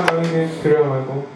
너에게 드려야 말고.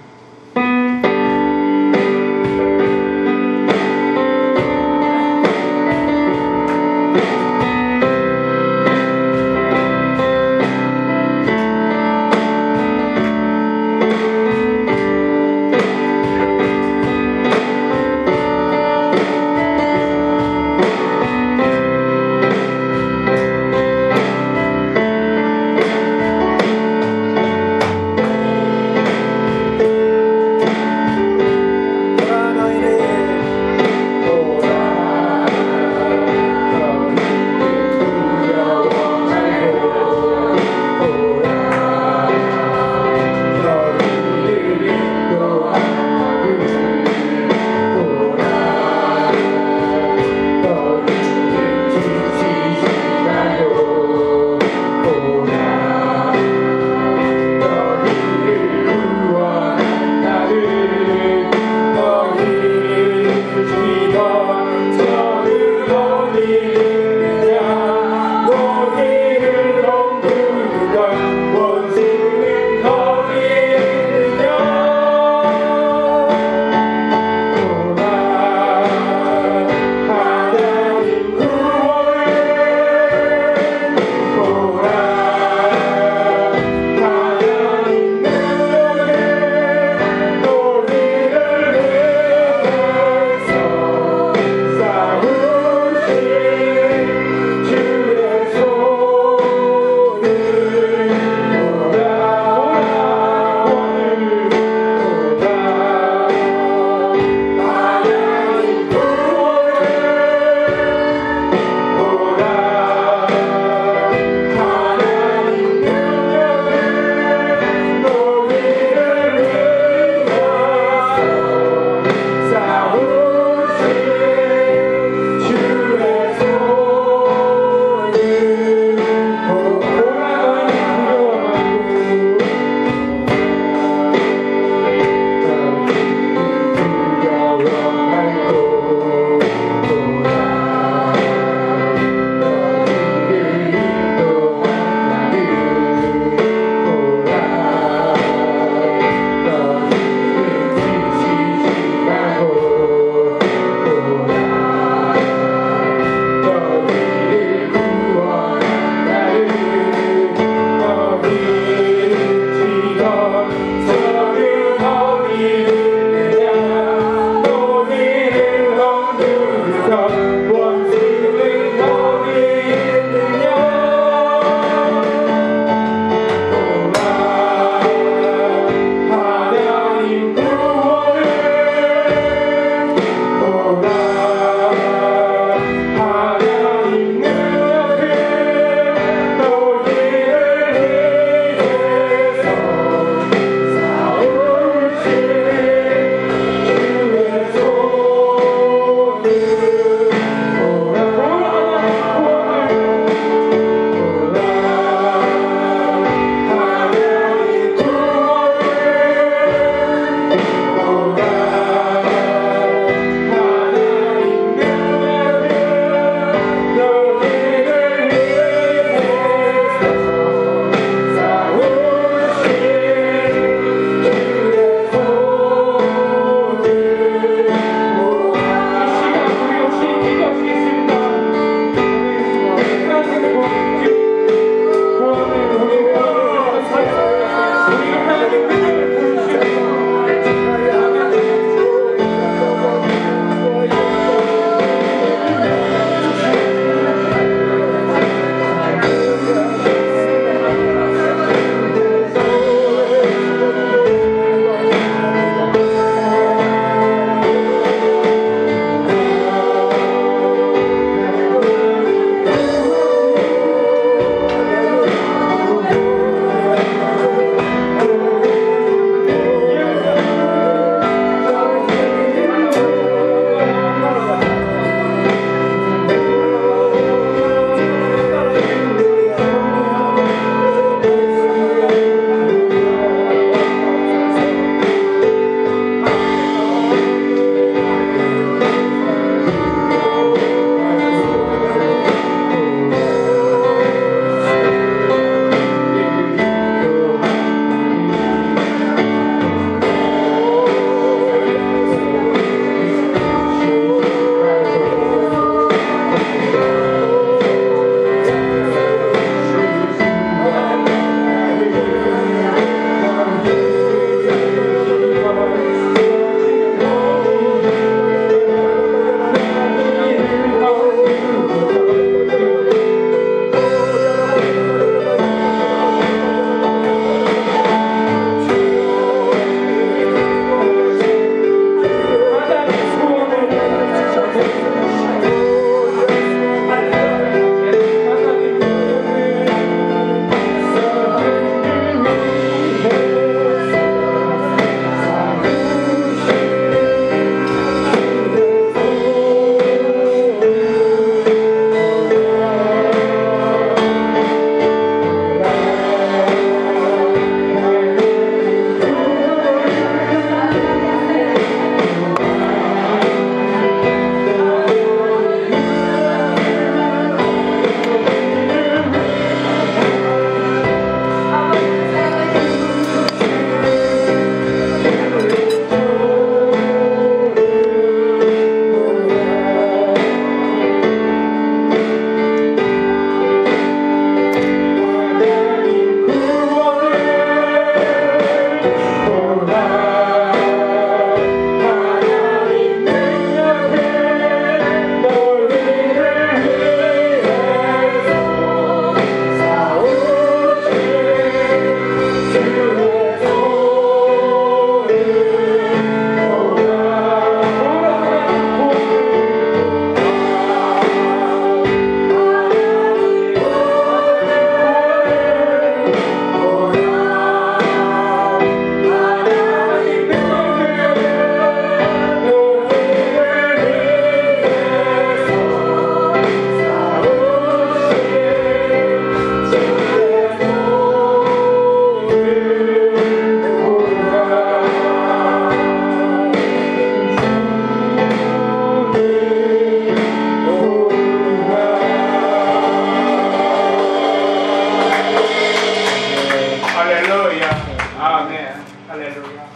아멘. 할렐루야.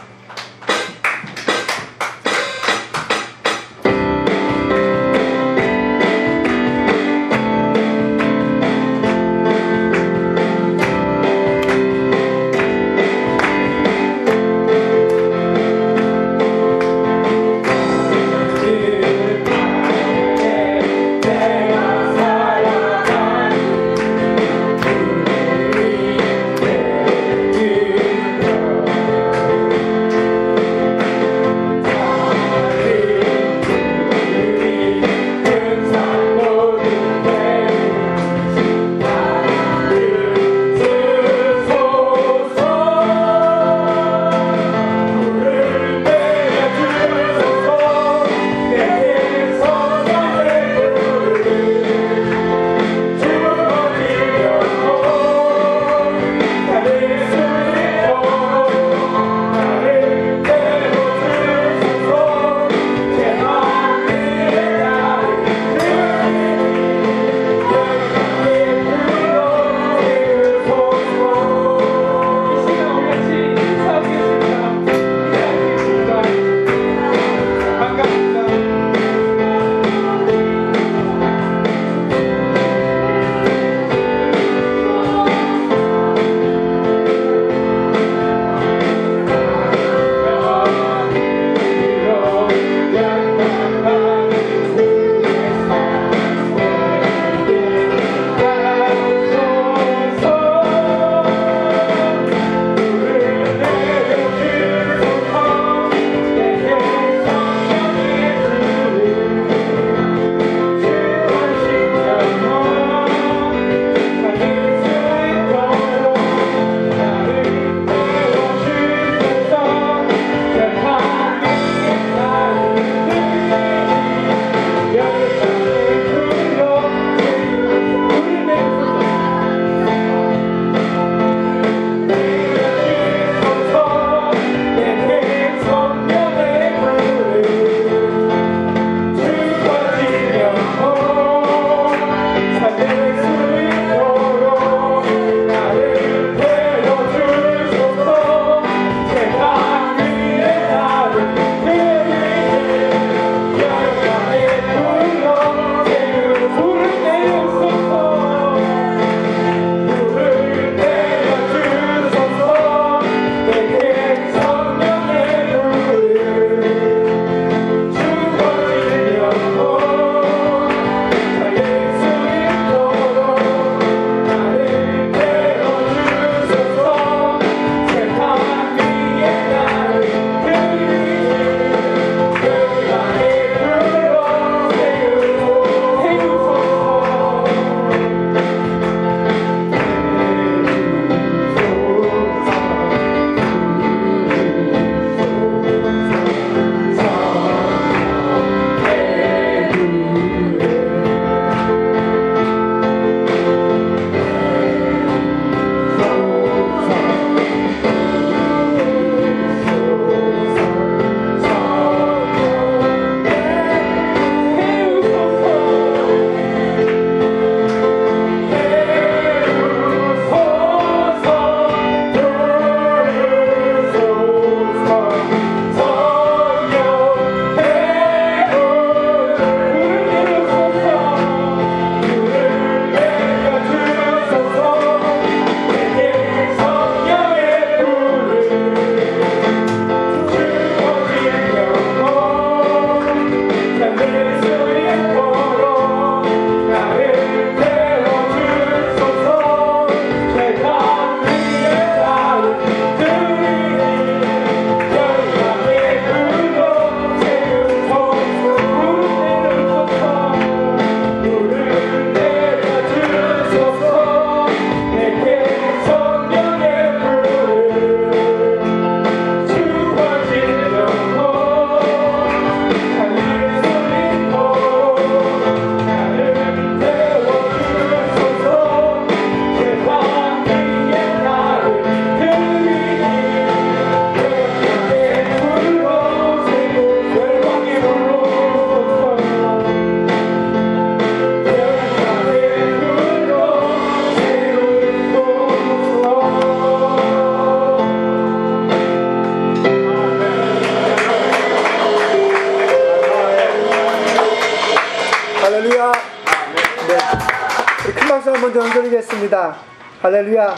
올리겠습니다. 할렐루야.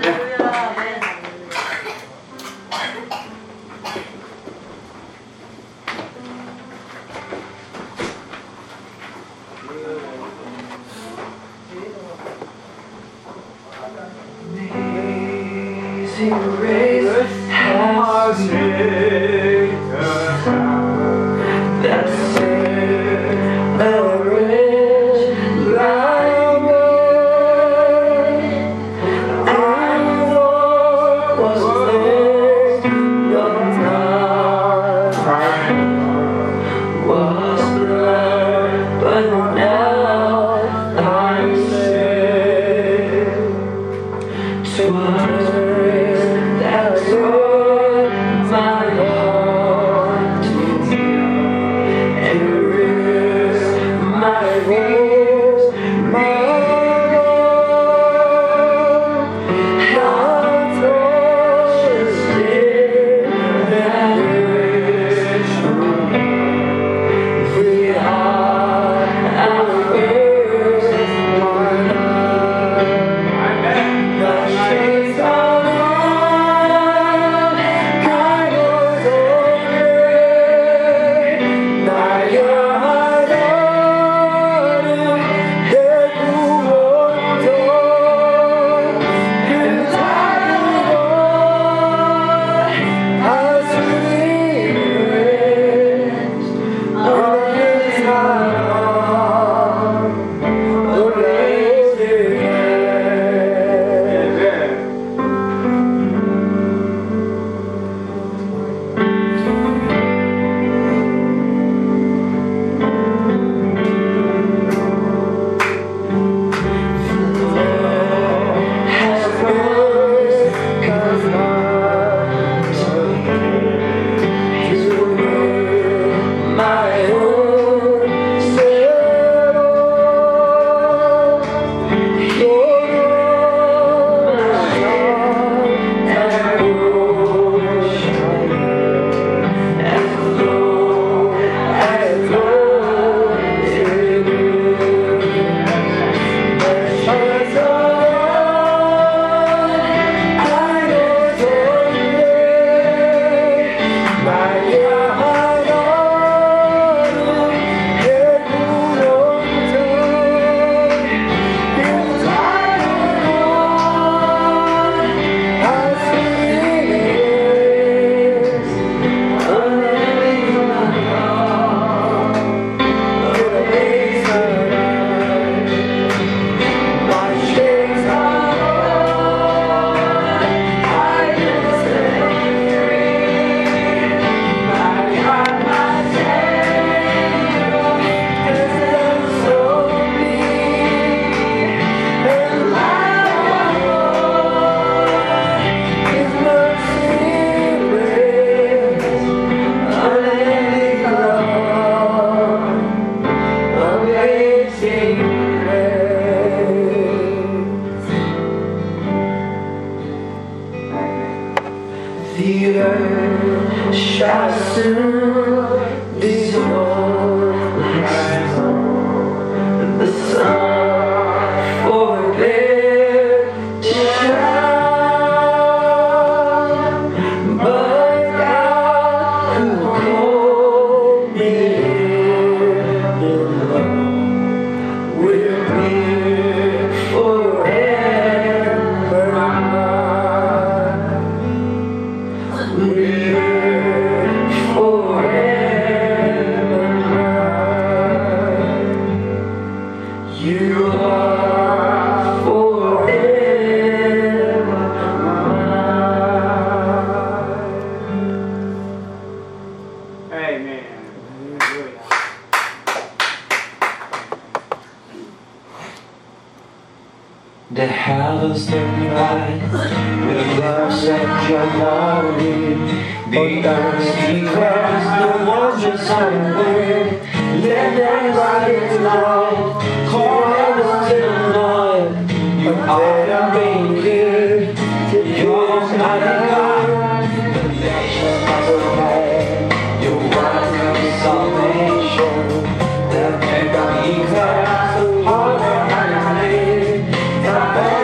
The heavens turn bright with love's and your glory. The earth declares the wonders of your word. Let them rise light, call heavens to the Lord. You are the rain, you're mighty God. The nation must obey your word of salvation. The earth declares the wonder of your name.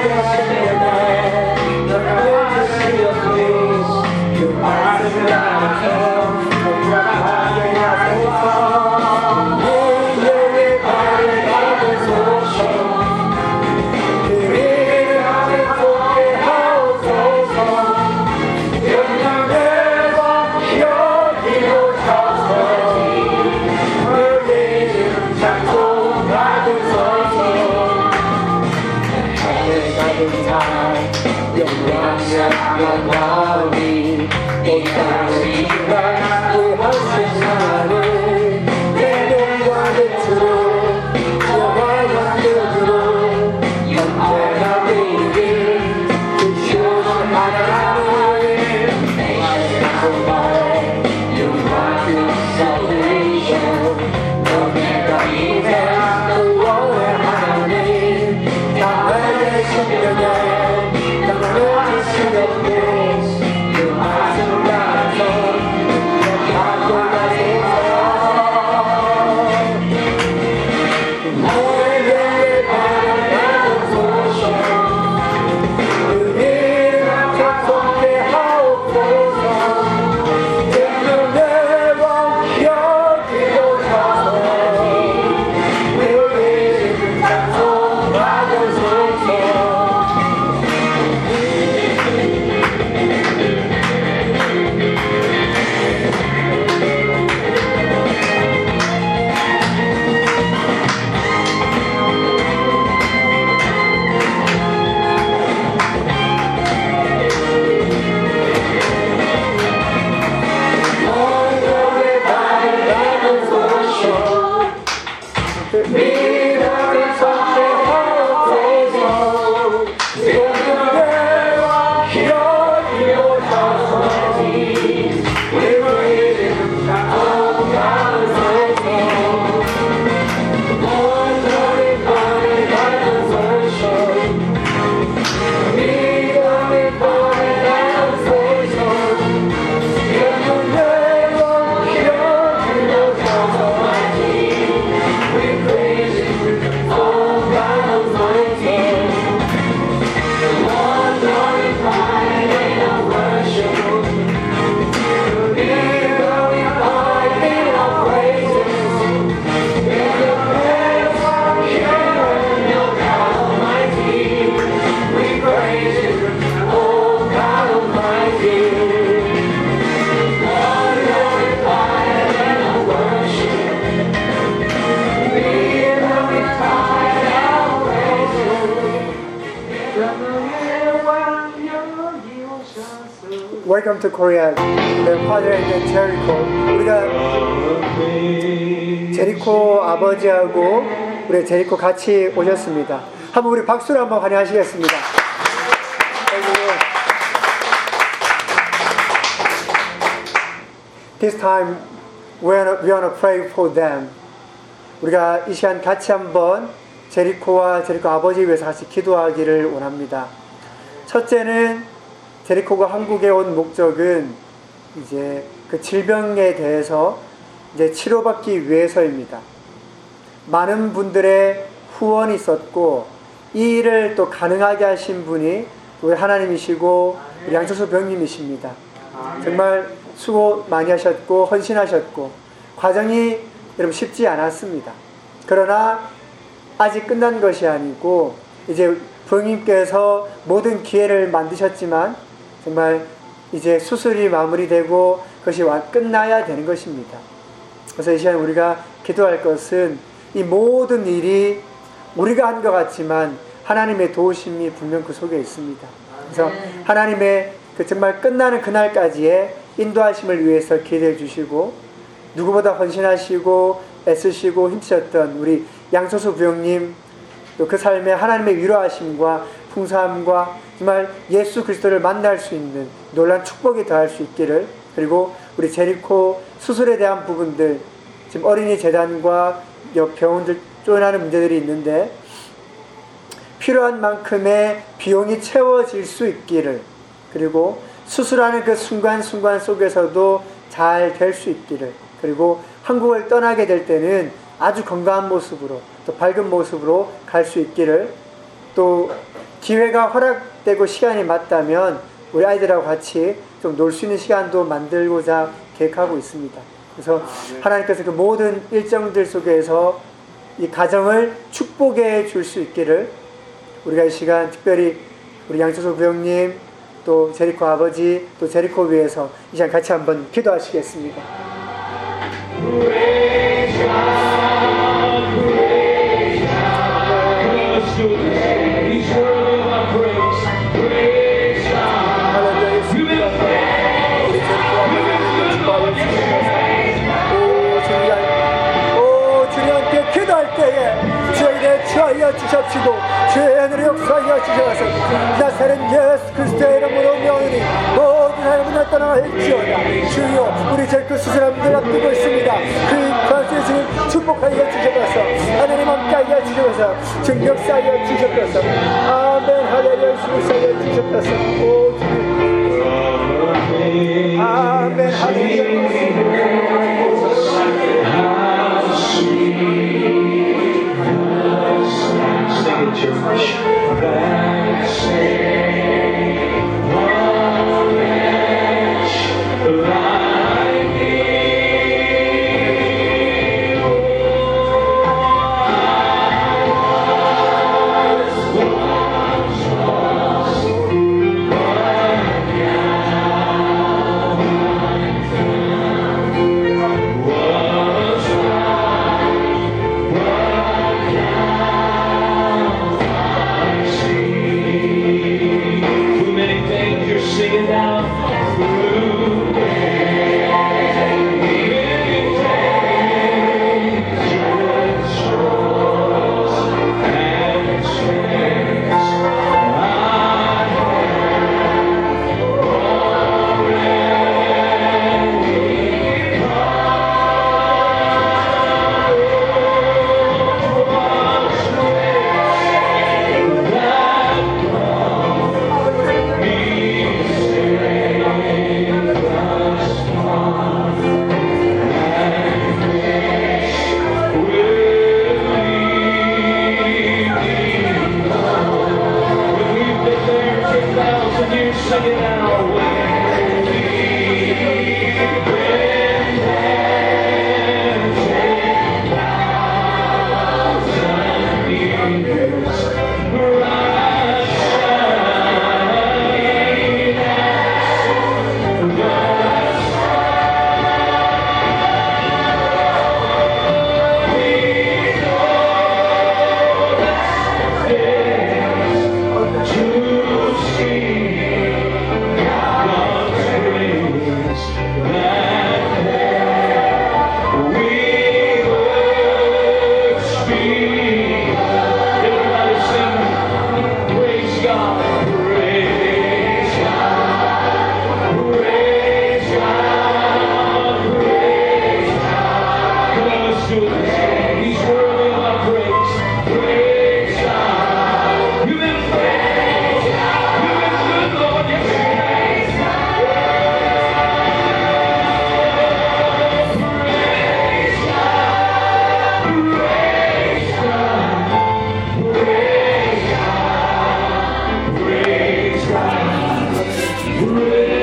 Welcome to Korea. The Father and Jericho. 우리가 제리코 아버지하고 우리 제리코 같이 오셨습니다. 한번 우리 박수로 한번 환영하시겠습니다. This time we want to pray for them. 우리가 이 시간 같이 한번 제리코와 제리코 아버지 위해서 같이 기도하기를 원합니다. 첫째는 제리코가 한국에 온 목적은 이제 그 질병에 대해서 이제 치료받기 위해서입니다. 많은 분들의 후원이 있었고 이 일을 또 가능하게 하신 분이 우리 하나님이시고 우리 양철수 병님이십니다. 정말 수고 많이 하셨고 헌신하셨고 과정이 여러분 쉽지 않았습니다. 그러나 아직 끝난 것이 아니고 이제 부모님께서 모든 기회를 만드셨지만 정말 이제 수술이 마무리되고 그것이 끝나야 되는 것입니다. 그래서 이 시간 우리가 기도할 것은 이 모든 일이 우리가 한 것 같지만 하나님의 도우심이 분명 그 속에 있습니다. 그래서 하나님의 그 정말 끝나는 그날까지의 인도하심을 위해서 기도해 주시고 누구보다 헌신하시고 애쓰시고 힘쓰셨던 우리 양소수 부형님 또 그 삶에 하나님의 위로하심과 풍성함과 정말 예수 그리스도를 만날 수 있는 놀라운 축복이 더할 수 있기를, 그리고 우리 제리코 수술에 대한 부분들 지금 어린이 재단과 병원들 쪼인하는 문제들이 있는데 필요한 만큼의 비용이 채워질 수 있기를, 그리고 수술하는 그 순간순간 속에서도 잘 될 수 있기를, 그리고 한국을 떠나게 될 때는 아주 건강한 모습으로 또 밝은 모습으로 갈 수 있기를, 또 기회가 허락되고 시간이 맞다면 우리 아이들하고 같이 좀 놀 수 있는 시간도 만들고자 계획하고 있습니다. 그래서 하나님께서 그 모든 일정들 속에서 이 가정을 축복해 줄 수 있기를 우리가 이 시간 특별히 우리 양초소 부형님 또 제리코 아버지 또 제리코 위해서 이 시간 같이 한번 기도하시겠습니다. 기도할 때에 저희를 취하여 주십시고 주의 하늘을 역사하여 주셔서 나사렛 예수 그리스도의 이름으로 명하니 모든 하나님을 떠나갈지어다. 주여 우리 제리코 수사람들 앞두고 있습니다. 그 관계에 지금 축복하여 주셔서 하나님 함께하여 주셔서 지금 역사하여 주셔서 아멘 할렐루야 역사하여 주셔서 오 주님 아멘 할렐루야 Church.